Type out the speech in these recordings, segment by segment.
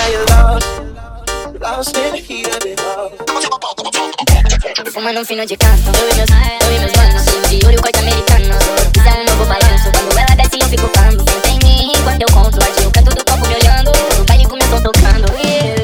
Fumando um fino de canto, eu e meus manos, de olho corte americano. Isso é um novo balanço, quando ela desce eu fico pando. Senta em mim enquanto eu conto, o canto do copo me olhando. O baile começou tocando,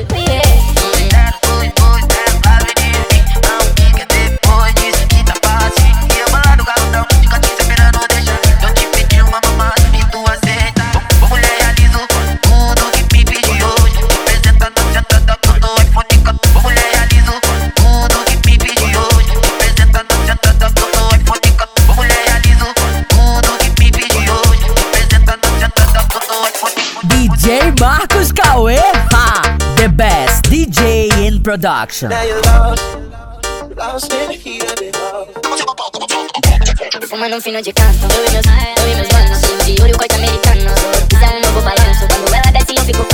DJ Marcos Cauê, the best DJ in production. Fumando um fino de canto, eu e meus manos, de olho corte americano. Isso é um novo balanço, quando ela desce eu fico